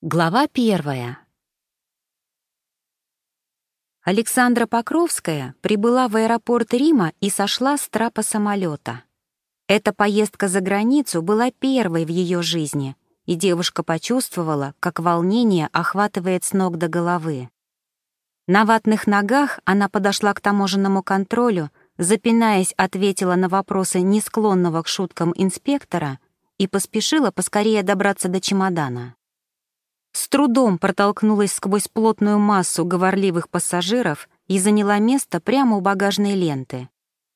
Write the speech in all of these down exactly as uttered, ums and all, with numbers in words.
Глава первая. Александра Покровская прибыла в аэропорт Рима и сошла с трапа самолета. Эта поездка за границу была первой в ее жизни, и девушка почувствовала, как волнение охватывает с ног до головы. На ватных ногах она подошла к таможенному контролю, запинаясь, ответила на вопросы не склонного к шуткам инспектора и поспешила поскорее добраться до чемодана. С трудом протолкнулась сквозь плотную массу говорливых пассажиров и заняла место прямо у багажной ленты.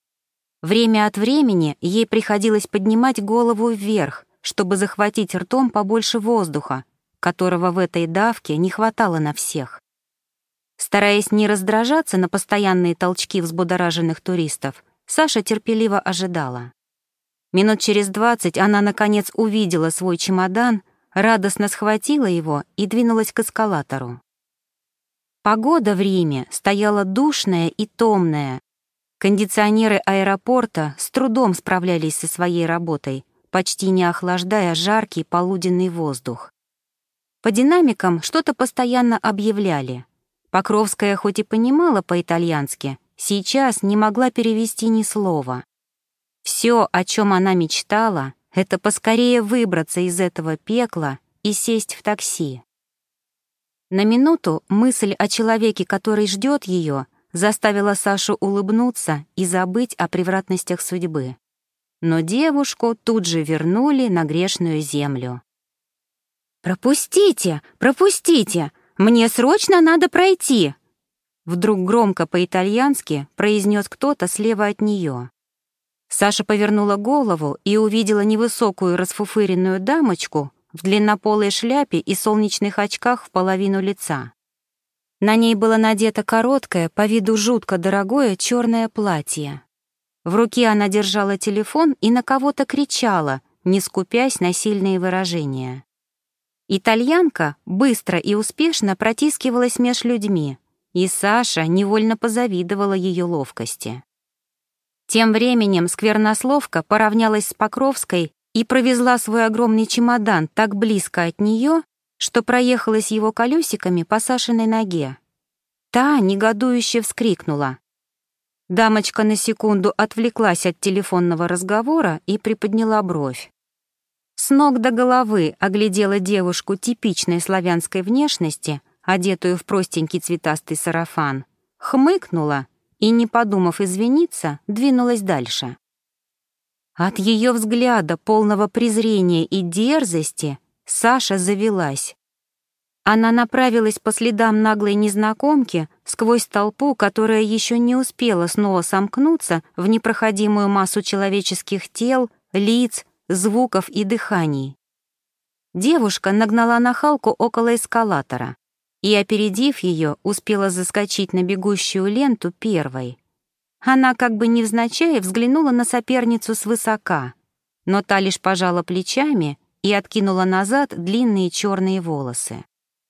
Время от времени ей приходилось поднимать голову вверх, чтобы захватить ртом побольше воздуха, которого в этой давке не хватало на всех. Стараясь не раздражаться на постоянные толчки взбудораженных туристов, Саша терпеливо ожидала. Минут через двадцать она, наконец, увидела свой чемодан, радостно схватила его и двинулась к эскалатору. Погода в Риме стояла душная и томная. Кондиционеры аэропорта с трудом справлялись со своей работой, почти не охлаждая жаркий полуденный воздух. По динамикам что-то постоянно объявляли. Покровская хоть и понимала по-итальянски, сейчас не могла перевести ни слова. Все, о чем она мечтала, это поскорее выбраться из этого пекла и сесть в такси. На минуту мысль о человеке, который ждет ее, заставила Сашу улыбнуться и забыть о превратностях судьбы. Но девушку тут же вернули на грешную землю. «Пропустите! Пропустите! Мне срочно надо пройти!» Вдруг громко по-итальянски произнес кто-то слева от нее. Саша повернула голову и увидела невысокую расфуфыренную дамочку в длиннополой шляпе и солнечных очках в половину лица. На ней было надето короткое, по виду жутко дорогое черное платье. В руке она держала телефон и на кого-то кричала, не скупясь на сильные выражения. Итальянка быстро и успешно протискивалась меж людьми, и Саша невольно позавидовала ее ловкости. Тем временем сквернословка поравнялась с Покровской и провезла свой огромный чемодан так близко от нее, что проехалась его колесиками по Сашиной ноге. Та негодующе вскрикнула. Дамочка на секунду отвлеклась от телефонного разговора и приподняла бровь. С ног до головы оглядела девушку типичной славянской внешности, одетую в простенький цветастый сарафан, хмыкнула и, не подумав извиниться, двинулась дальше. От ее взгляда, полного презрения и дерзости, Саша завелась. Она направилась по следам наглой незнакомки сквозь толпу, которая еще не успела снова сомкнуться в непроходимую массу человеческих тел, лиц, звуков и дыханий. Девушка нагнала нахалку около эскалатора и, опередив ее, успела заскочить на бегущую ленту первой. Она как бы невзначай взглянула на соперницу свысока, но та лишь пожала плечами и откинула назад длинные черные волосы.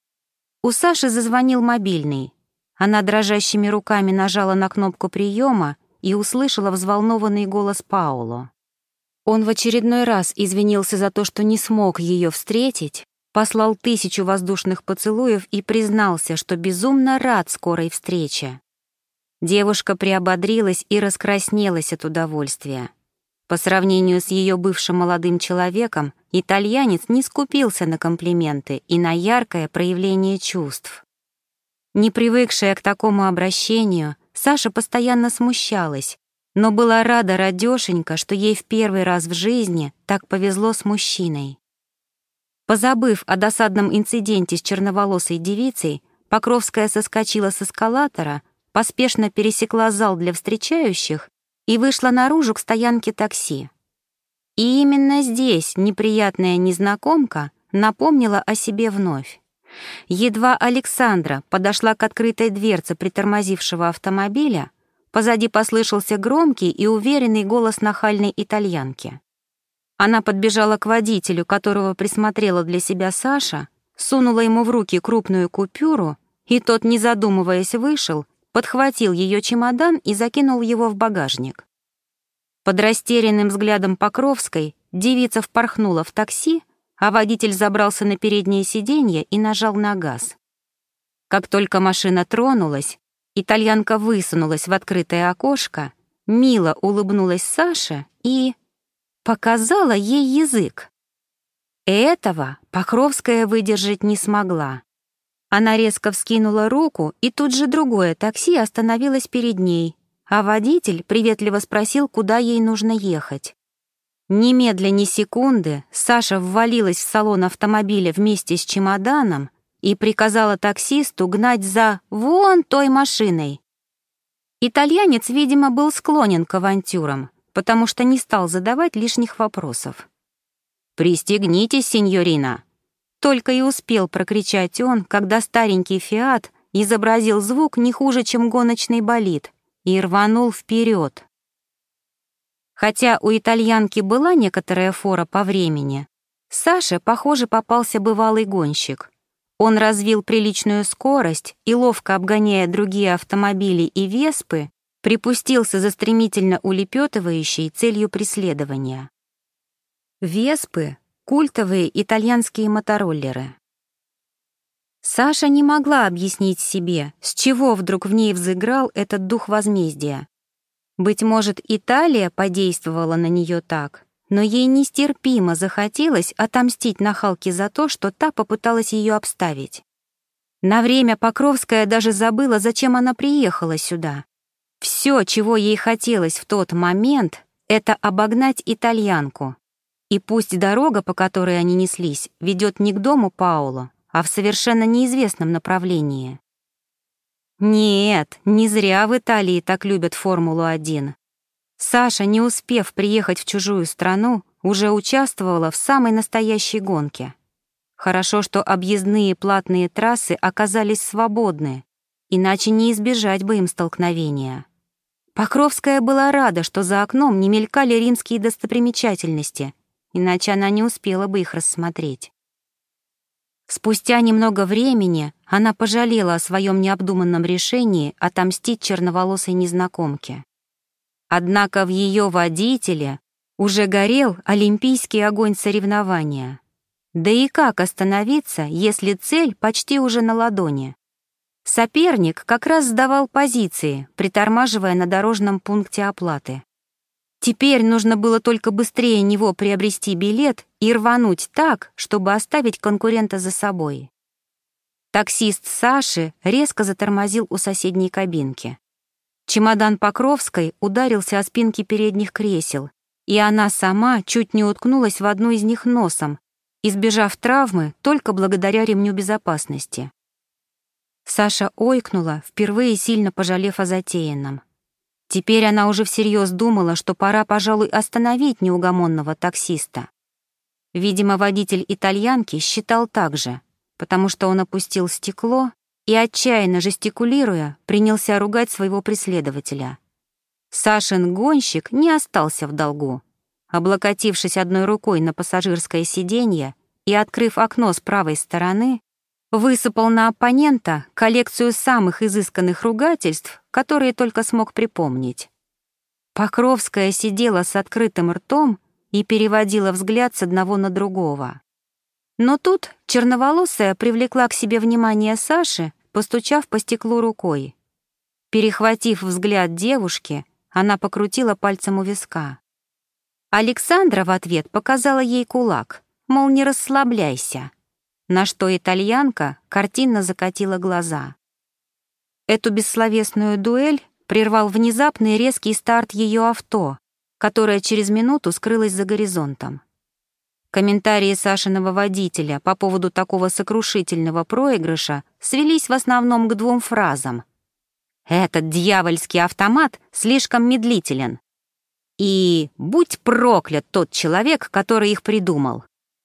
У Саши зазвонил мобильный. Она дрожащими руками нажала на кнопку приема и услышала взволнованный голос Паоло. Он в очередной раз извинился за то, что не смог ее встретить, послал тысячу воздушных поцелуев и признался, что безумно рад скорой встрече. Девушка приободрилась и раскраснелась от удовольствия. По сравнению с ее бывшим молодым человеком, итальянец не скупился на комплименты и на яркое проявление чувств. Не привыкшая к такому обращению, Саша постоянно смущалась, но была рада радёшенька, что ей в первый раз в жизни так повезло с мужчиной. Позабыв о досадном инциденте с черноволосой девицей, Покровская соскочила с эскалатора, поспешно пересекла зал для встречающих и вышла наружу к стоянке такси. И именно здесь неприятная незнакомка напомнила о себе вновь. Едва Александра подошла к открытой дверце притормозившего автомобиля, позади послышался громкий и уверенный голос нахальной итальянки. Она подбежала к водителю, которого присмотрела для себя Саша, сунула ему в руки крупную купюру, и тот, не задумываясь, вышел, подхватил ее чемодан и закинул его в багажник. Под растерянным взглядом Покровской девица впорхнула в такси, а водитель забрался на переднее сиденье и нажал на газ. Как только машина тронулась, итальянка высунулась в открытое окошко, мило улыбнулась Саше и показала ей язык. Этого Покровская выдержать не смогла. Она резко вскинула руку, и тут же другое такси остановилось перед ней, а водитель приветливо спросил, куда ей нужно ехать. Немедля ни секунды Саша ввалилась в салон автомобиля вместе с чемоданом и приказала таксисту гнать за вон той машиной. Итальянец, видимо, был склонен к авантюрам, потому что не стал задавать лишних вопросов. «Пристегнитесь, сеньорина!» Только и успел прокричать он, когда старенький «Фиат» изобразил звук не хуже, чем гоночный болид, и рванул вперед. Хотя у итальянки была некоторая фора по времени, Саше, похоже, попался бывалый гонщик. Он развил приличную скорость и, ловко обгоняя другие автомобили и веспы, припустился за стремительно улепетывающей целью преследования. Веспы — культовые итальянские мотороллеры. Саша не могла объяснить себе, с чего вдруг в ней взыграл этот дух возмездия. Быть может, Италия подействовала на нее так, но ей нестерпимо захотелось отомстить нахалке за то, что та попыталась ее обставить. На время Покровская даже забыла, зачем она приехала сюда. Все, чего ей хотелось в тот момент, это обогнать итальянку. И пусть дорога, по которой они неслись, ведет не к дому Паоло, а в совершенно неизвестном направлении. Нет, не зря в Италии так любят Формулу один. Саша, не успев приехать в чужую страну, уже участвовала в самой настоящей гонке. Хорошо, что объездные платные трассы оказались свободны, иначе не избежать бы им столкновения. Покровская была рада, что за окном не мелькали римские достопримечательности, иначе она не успела бы их рассмотреть. Спустя немного времени она пожалела о своем необдуманном решении отомстить черноволосой незнакомке. Однако в ее водителе уже горел олимпийский огонь соревнования. Да и как остановиться, если цель почти уже на ладони? Соперник как раз сдавал позиции, притормаживая на дорожном пункте оплаты. Теперь нужно было только быстрее него приобрести билет и рвануть так, чтобы оставить конкурента за собой. Таксист Саши резко затормозил у соседней кабинки. Чемодан Покровской ударился о спинки передних кресел, и она сама чуть не уткнулась в одну из них носом, избежав травмы только благодаря ремню безопасности. Саша ойкнула, впервые сильно пожалев о затеянном. Теперь она уже всерьез думала, что пора, пожалуй, остановить неугомонного таксиста. Видимо, водитель итальянки считал так же, потому что он опустил стекло и, отчаянно жестикулируя, принялся ругать своего преследователя. Сашин гонщик не остался в долгу. Облокотившись одной рукой на пассажирское сиденье и открыв окно с правой стороны, высыпал на оппонента коллекцию самых изысканных ругательств, которые только смог припомнить. Покровская сидела с открытым ртом и переводила взгляд с одного на другого. Но тут черноволосая привлекла к себе внимание Саши, постучав по стеклу рукой. Перехватив взгляд девушки, она покрутила пальцем у виска. Александра в ответ показала ей кулак, мол, не расслабляйся, на что итальянка картинно закатила глаза. Эту бессловесную дуэль прервал внезапный резкий старт ее авто, которое через минуту скрылось за горизонтом. Комментарии Сашиного водителя по поводу такого сокрушительного проигрыша свелись в основном к двум фразам. «Этот дьявольский автомат слишком медлителен» и «Будь проклят тот человек, который их придумал».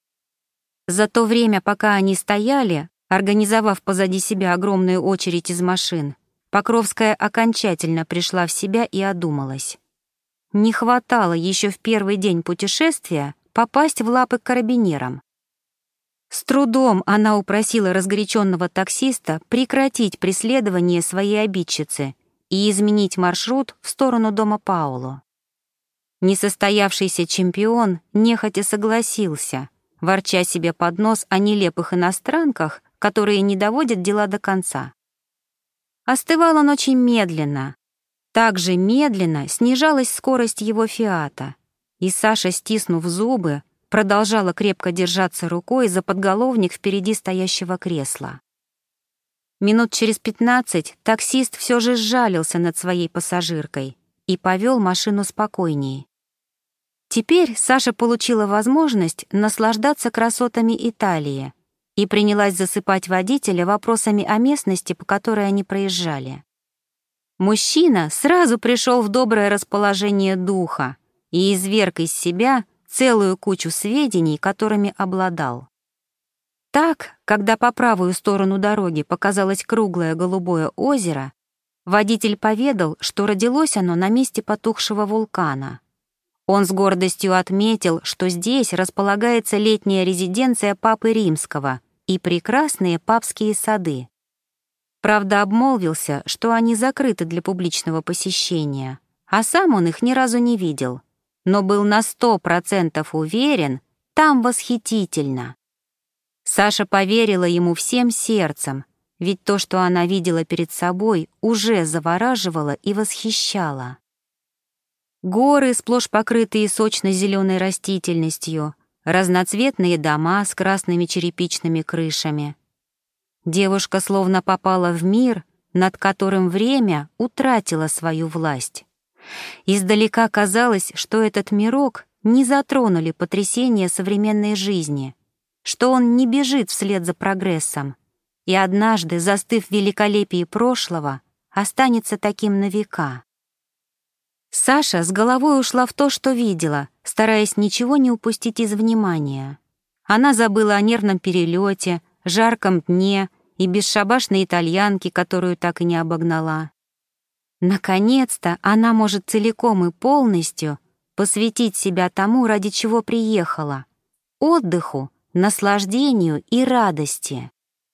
За то время, пока они стояли, организовав позади себя огромную очередь из машин, Покровская окончательно пришла в себя и одумалась. Не хватало еще в первый день путешествия попасть в лапы к карабинерам. С трудом она упросила разгоряченного таксиста прекратить преследование своей обидчицы и изменить маршрут в сторону дома Паоло. Несостоявшийся чемпион нехотя согласился, ворча себе под нос о нелепых иностранках, которые не доводят дела до конца. Остывал он очень медленно. Так же медленно снижалась скорость его «Фиата», и Саша, стиснув зубы, продолжала крепко держаться рукой за подголовник впереди стоящего кресла. Минут через пятнадцать таксист все же сжалился над своей пассажиркой и повел машину спокойнее. Теперь Саша получила возможность наслаждаться красотами Италии и принялась засыпать водителя вопросами о местности, по которой они проезжали. Мужчина сразу пришел в доброе расположение духа и изверг из себя целую кучу сведений, которыми обладал. Так, когда по правую сторону дороги показалось круглое голубое озеро, водитель поведал, что родилось оно на месте потухшего вулкана. Он с гордостью отметил, что здесь располагается летняя резиденция Папы Римского и прекрасные папские сады. Правда, обмолвился, что они закрыты для публичного посещения, а сам он их ни разу не видел, но был на сто процентов уверен, там восхитительно. Саша поверила ему всем сердцем, ведь то, что она видела перед собой, уже завораживало и восхищало. Горы, сплошь покрытые сочно-зеленой растительностью, разноцветные дома с красными черепичными крышами. Девушка словно попала в мир, над которым время утратило свою власть. Издалека казалось, что этот мирок не затронули потрясения современной жизни, что он не бежит вслед за прогрессом, и однажды, застыв в великолепии прошлого, останется таким на века. Саша с головой ушла в то, что видела, стараясь ничего не упустить из внимания. Она забыла о нервном перелете, жарком дне и бесшабашной итальянке, которую так и не обогнала. Наконец-то она может целиком и полностью посвятить себя тому, ради чего приехала — отдыху, наслаждению и радости.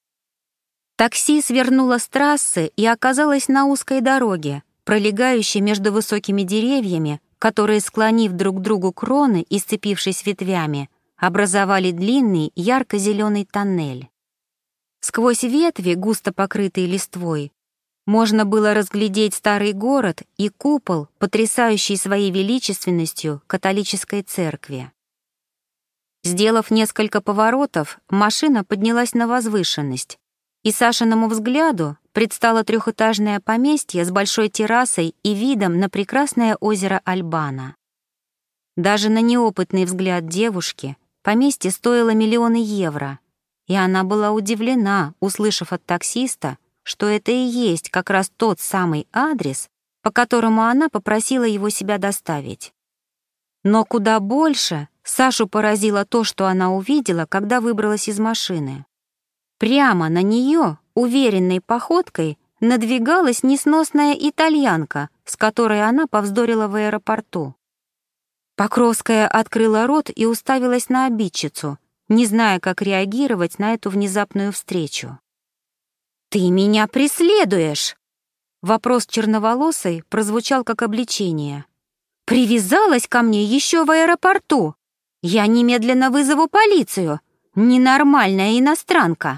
Такси свернуло с трассы и оказалось на узкой дороге, пролегающей между высокими деревьями, которые, склонив друг к другу кроны и сцепившись ветвями, образовали длинный ярко-зеленый тоннель. Сквозь ветви, густо покрытые листвой, можно было разглядеть старый город и купол, потрясающий своей величественностью католической церкви. Сделав несколько поворотов, машина поднялась на возвышенность, и Сашиному взгляду предстало трехэтажное поместье с большой террасой и видом на прекрасное озеро Альбана. Даже на неопытный взгляд девушки поместье стоило миллионы евро, и она была удивлена, услышав от таксиста, что это и есть как раз тот самый адрес, по которому она попросила его себя доставить. Но куда больше Сашу поразило то, что она увидела, когда выбралась из машины. Прямо на нее, уверенной походкой, надвигалась несносная итальянка, с которой она повздорила в аэропорту. Покровская открыла рот и уставилась на обидчицу, не зная, как реагировать на эту внезапную встречу. «Ты меня преследуешь!» Вопрос черноволосой прозвучал как обличение. «Привязалась ко мне еще в аэропорту! Я немедленно вызову полицию! Ненормальная иностранка!»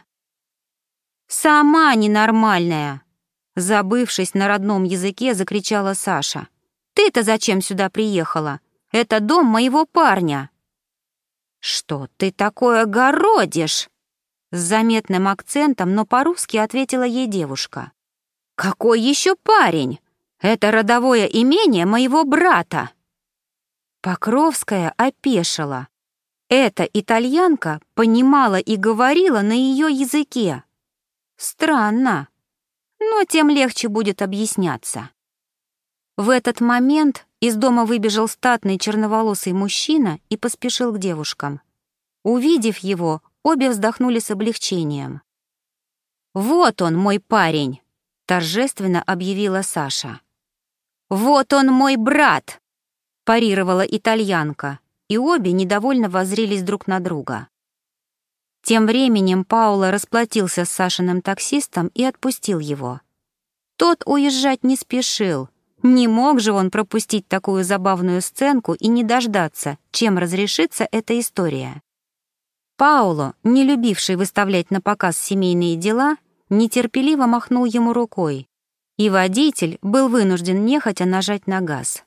«Сама ненормальная!» Забывшись на родном языке, закричала Саша. «Ты-то зачем сюда приехала? Это дом моего парня!» «Что ты такое городишь?» С заметным акцентом, но по-русски ответила ей девушка. «Какой еще парень? Это родовое имение моего брата!» Покровская опешила. Эта итальянка понимала и говорила на ее языке. Странно, но тем легче будет объясняться. В этот момент из дома выбежал статный черноволосый мужчина и поспешил к девушкам. Увидев его, обе вздохнули с облегчением. «Вот он, мой парень!» — торжественно объявила Саша. «Вот он, мой брат!» — парировала итальянка, и обе недовольно воззрелись друг на друга. Тем временем Пауло расплатился с Сашиным таксистом и отпустил его. Тот уезжать не спешил. Не мог же он пропустить такую забавную сценку и не дождаться, чем разрешится эта история. Пауло, не любивший выставлять на показ семейные дела, нетерпеливо махнул ему рукой, и водитель был вынужден нехотя нажать на газ.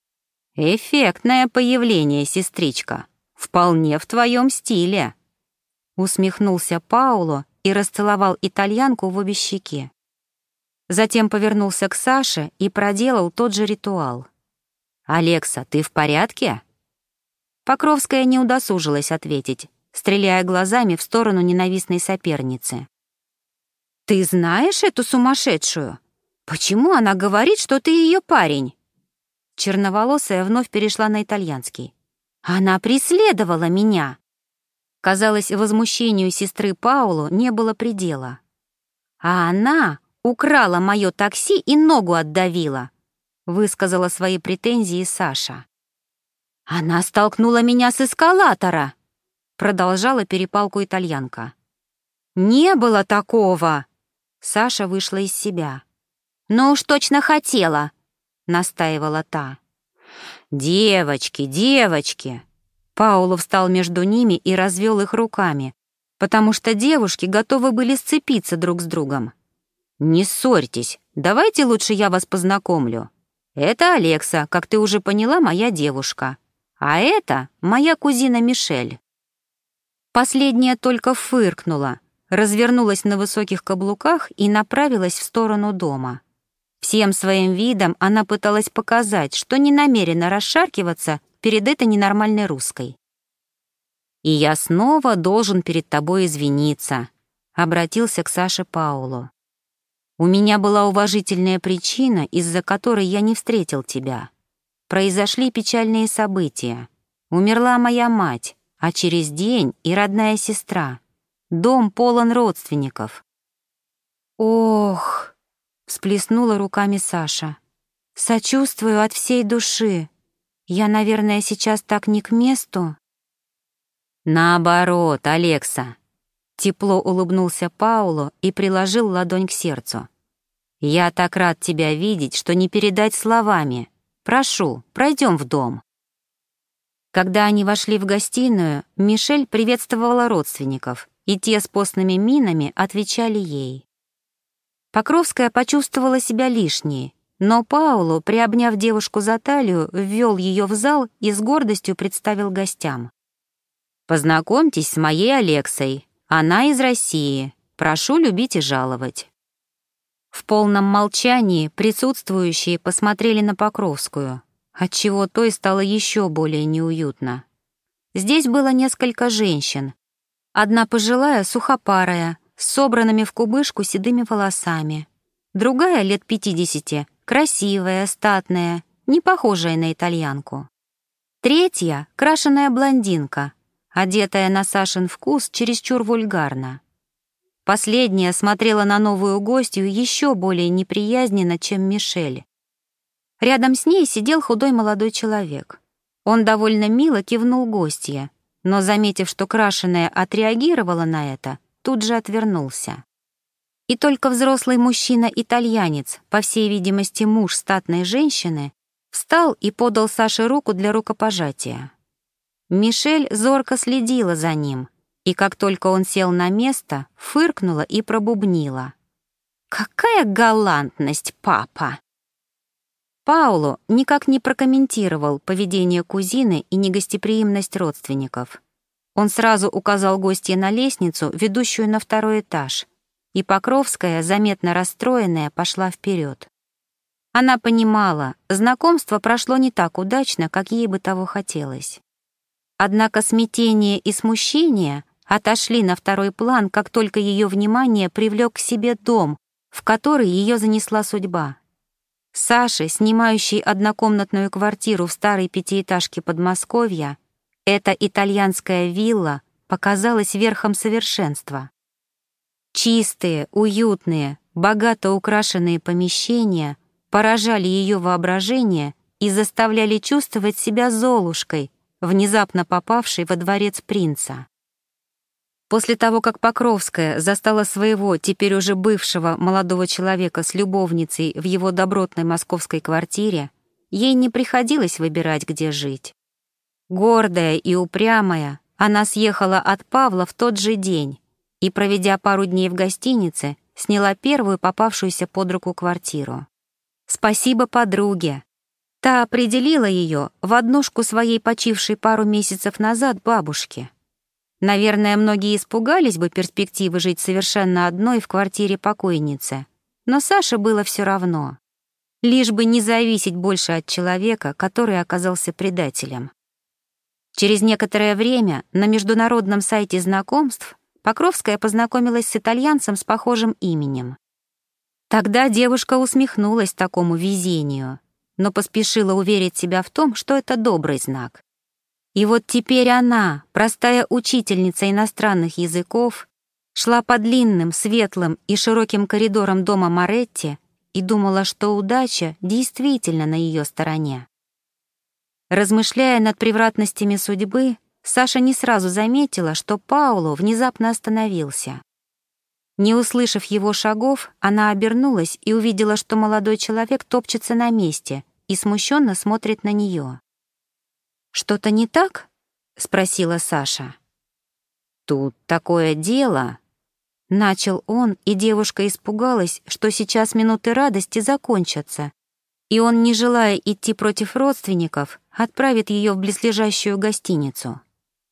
«Эффектное появление, сестричка, вполне в твоем стиле», — усмехнулся Пауло и расцеловал итальянку в обе щеки. Затем повернулся к Саше и проделал тот же ритуал. «Алекса, ты в порядке?» Покровская не удосужилась ответить, стреляя глазами в сторону ненавистной соперницы. «Ты знаешь эту сумасшедшую? Почему она говорит, что ты ее парень?» Черноволосая вновь перешла на итальянский. «Она преследовала меня!» Казалось, возмущению сестры Пауло не было предела. «А она украла мое такси и ногу отдавила», высказала свои претензии Саша. «Она столкнула меня с эскалатора», продолжала перепалку итальянка. «Не было такого!» Саша вышла из себя. «Но уж точно хотела», — настаивала та. «Девочки, девочки!» Пауло встал между ними и развел их руками, потому что девушки готовы были сцепиться друг с другом. «Не ссорьтесь, давайте лучше я вас познакомлю. Это Алекса, как ты уже поняла, моя девушка. А это моя кузина Мишель». Последняя только фыркнула, развернулась на высоких каблуках и направилась в сторону дома. Всем своим видом она пыталась показать, что не намерена расшаркиваться перед этой ненормальной русской. «И я снова должен перед тобой извиниться», — обратился к Саше Пауло. «У меня была уважительная причина, из-за которой я не встретил тебя. Произошли печальные события. Умерла моя мать, а через день и родная сестра. Дом полон родственников». «Ох!» — всплеснула руками Саша. «Сочувствую от всей души. Я, наверное, сейчас так не к месту». «Наоборот, Алекса», — тепло улыбнулся Пауло и приложил ладонь к сердцу. «Я так рад тебя видеть, что не передать словами. Прошу, пройдем в дом». Когда они вошли в гостиную, Мишель приветствовала родственников, и те с постными минами отвечали ей. Покровская почувствовала себя лишней, но Пауло, приобняв девушку за талию, ввел ее в зал и с гордостью представил гостям. «Познакомьтесь с моей Алексой. Она из России. Прошу любить и жаловать». В полном молчании присутствующие посмотрели на Покровскую, отчего той стало еще более неуютно. Здесь было несколько женщин. Одна пожилая, сухопарая, с собранными в кубышку седыми волосами. Другая, лет пятидесяти, красивая, статная, не похожая на итальянку. Третья — крашеная блондинка, одетая на Сашин вкус чересчур вульгарно. Последняя смотрела на новую гостью еще более неприязненно, чем Мишель. Рядом с ней сидел худой молодой человек. Он довольно мило кивнул гостье, но, заметив, что крашеная отреагировала на это, тут же отвернулся. И только взрослый мужчина-итальянец, по всей видимости муж статной женщины, встал и подал Саше руку для рукопожатия. Мишель зорко следила за ним, и как только он сел на место, фыркнула и пробубнила. «Какая галантность, папа!» Пауло никак не прокомментировал поведение кузины и негостеприимность родственников. Он сразу указал гостье на лестницу, ведущую на второй этаж, и Покровская, заметно расстроенная, пошла вперед. Она понимала, знакомство прошло не так удачно, как ей бы того хотелось. Однако смятение и смущение отошли на второй план, как только ее внимание привлек к себе дом, в который ее занесла судьба. Саше, снимающей однокомнатную квартиру в старой пятиэтажке Подмосковья, эта итальянская вилла показалась верхом совершенства. Чистые, уютные, богато украшенные помещения поражали ее воображение и заставляли чувствовать себя Золушкой, внезапно попавшей во дворец принца. После того, как Покровская застала своего, теперь уже бывшего молодого человека с любовницей в его добротной московской квартире, ей не приходилось выбирать, где жить. Гордая и упрямая, Она съехала от Павла в тот же день и, проведя пару дней в гостинице, сняла первую попавшуюся под руку квартиру. Спасибо подруге. Та определила ее в однушку своей почившей пару месяцев назад бабушки. Наверное, многие испугались бы перспективы жить совершенно одной в квартире покойницы, но Саше было все равно. Лишь бы не зависеть больше от человека, который оказался предателем. Через некоторое время на международном сайте знакомств Покровская познакомилась с итальянцем с похожим именем. Тогда девушка усмехнулась такому везению, но поспешила уверить себя в том, что это добрый знак. И вот теперь она, простая учительница иностранных языков, шла по длинным, светлым и широким коридорам дома Моретти и думала, что удача действительно на ее стороне. Размышляя над превратностями судьбы, Саша не сразу заметила, что Пауло внезапно остановился. Не услышав его шагов, она обернулась и увидела, что молодой человек топчется на месте и смущенно смотрит на нее. «Что-то не так?» — спросила Саша. «Тут такое дело», — начал он, и девушка испугалась, что сейчас минуты радости закончатся, и он, не желая идти против родственников, отправит ее в близлежащую гостиницу.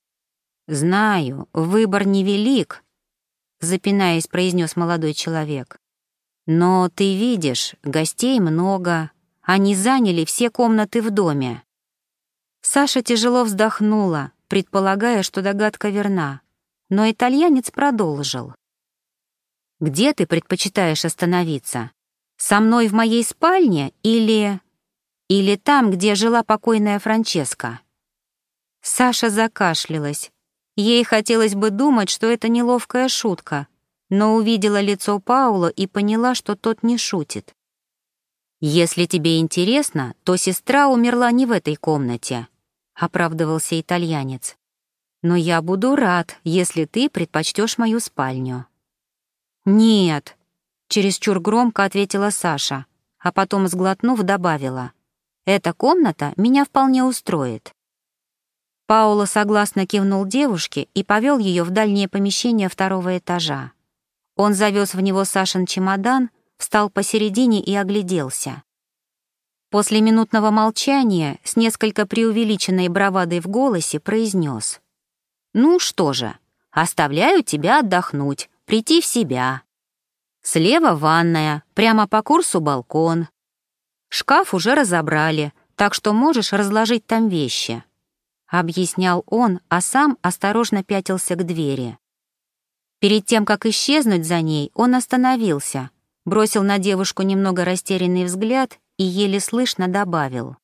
«Знаю, выбор невелик», — запинаясь, произнес молодой человек. «Но ты видишь, гостей много, они заняли все комнаты в доме». Саша тяжело вздохнула, предполагая, что догадка верна, но итальянец продолжил. «Где ты предпочитаешь остановиться? Со мной в моей спальне или... или там, где жила покойная Франческа?» Саша закашлялась. Ей хотелось бы думать, что это неловкая шутка, но увидела лицо Паула и поняла, что тот не шутит. «Если тебе интересно, то сестра умерла не в этой комнате», — оправдывался итальянец. «Но я буду рад, если ты предпочтешь мою спальню». «Нет», — чересчур громко ответила Саша, а потом, сглотнув, добавила. «Эта комната меня вполне устроит». Пауло согласно кивнул девушке и повел ее в дальнее помещение второго этажа. Он завез в него Сашин чемодан, встал посередине и огляделся. После минутного молчания с несколько преувеличенной бравадой в голосе произнес: «Ну что же, оставляю тебя отдохнуть, прийти в себя. Слева ванная, прямо по курсу балкон. Шкаф уже разобрали, так что можешь разложить там вещи», — объяснял он, а сам осторожно пятился к двери. Перед тем, как исчезнуть за ней, он остановился, бросил на девушку немного растерянный взгляд и еле слышно добавил: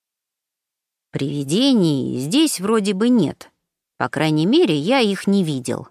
«Привидений здесь вроде бы нет. По крайней мере, я их не видел».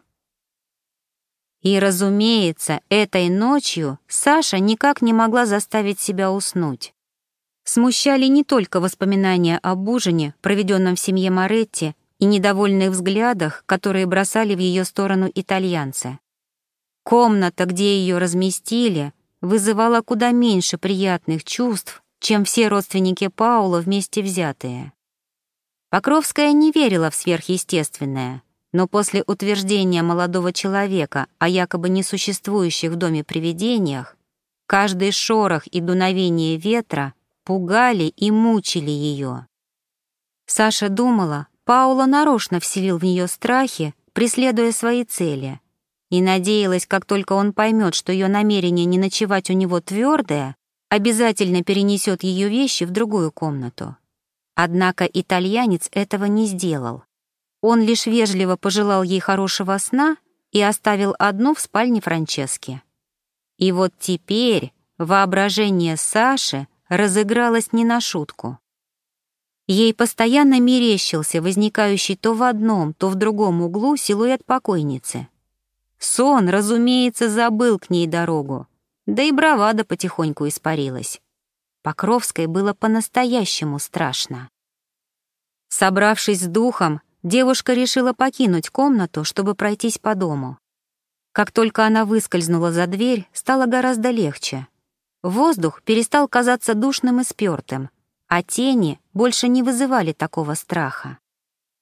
И, разумеется, этой ночью Саша никак не могла заставить себя уснуть. Смущали не только воспоминания об ужине, проведенном в семье Моретти, и недовольных взглядах, которые бросали в ее сторону итальянцы. Комната, где ее разместили, вызывала куда меньше приятных чувств, чем все родственники Паула вместе взятые. Покровская не верила в сверхъестественное, но после утверждения молодого человека о якобы несуществующих в доме привидениях, каждый шорох и дуновение ветра пугали и мучили ее. Саша думала, Пауло нарочно вселил в нее страхи, преследуя свои цели, и надеялась, как только он поймет, что ее намерение не ночевать у него твердое, обязательно перенесет ее вещи в другую комнату. Однако итальянец этого не сделал. Он лишь вежливо пожелал ей хорошего сна и оставил одну в спальне Франчески. И вот теперь воображение Саши разыгралось не на шутку. Ей постоянно мерещился возникающий то в одном, то в другом углу силуэт покойницы. Сон, разумеется, забыл к ней дорогу, да и бравада потихоньку испарилась. Покровской было по-настоящему страшно. Собравшись с духом, девушка решила покинуть комнату, чтобы пройтись по дому. Как только она выскользнула за дверь, стало гораздо легче. Воздух перестал казаться душным и спёртым, а тени больше не вызывали такого страха.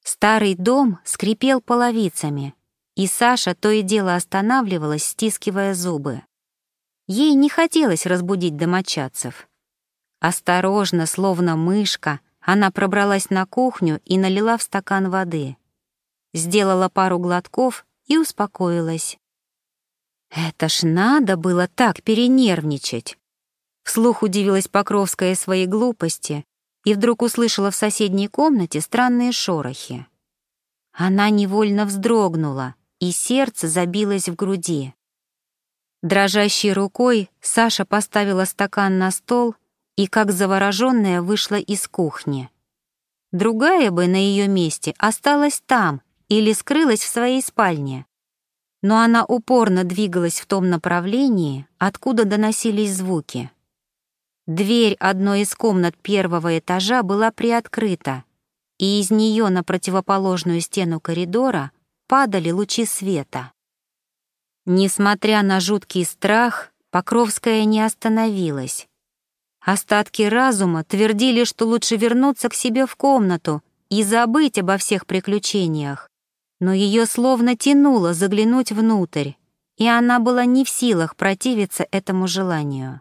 Старый дом скрипел половицами, и Саша то и дело останавливалась, стискивая зубы. Ей не хотелось разбудить домочадцев. Осторожно, словно мышка, она пробралась на кухню и налила в стакан воды. Сделала пару глотков и успокоилась. Это ж надо было так перенервничать. Вслух удивилась Покровская своей глупости и вдруг услышала в соседней комнате странные шорохи. Она невольно вздрогнула, и сердце забилось в груди. Дрожащей рукой Саша поставила стакан на стол и, как заворожённая, вышла из кухни. Другая бы на ее месте осталась там или скрылась в своей спальне. Но она упорно двигалась в том направлении, откуда доносились звуки. Дверь одной из комнат первого этажа была приоткрыта, и из нее на противоположную стену коридора падали лучи света. Несмотря на жуткий страх, Покровская не остановилась. Остатки разума твердили, что лучше вернуться к себе в комнату и забыть обо всех приключениях, но ее словно тянуло заглянуть внутрь, и она была не в силах противиться этому желанию.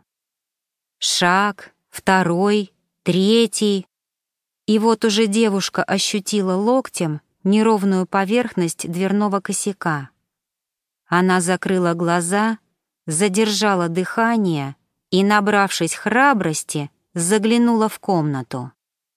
Шаг, второй, третий. И вот уже девушка ощутила локтем неровную поверхность дверного косяка. Она закрыла глаза, задержала дыхание и, набравшись храбрости, заглянула в комнату.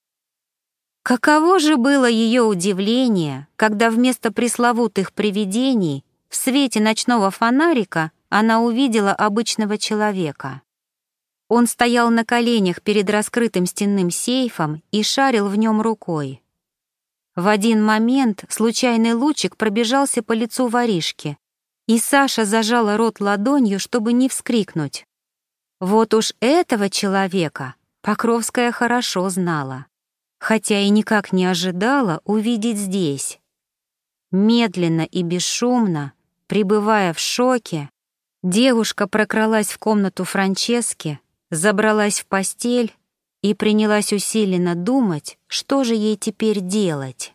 Каково же было ее удивление, когда вместо пресловутых привидений в свете ночного фонарика она увидела обычного человека. Он стоял на коленях перед раскрытым стенным сейфом и шарил в нем рукой. В один момент случайный лучик пробежался по лицу воришки, и Саша зажала рот ладонью, чтобы не вскрикнуть. Вот уж этого человека Покровская хорошо знала, хотя и никак не ожидала увидеть здесь. Медленно и бесшумно, пребывая в шоке, девушка прокралась в комнату Франчески, забралась в постель и принялась усиленно думать, что же ей теперь делать.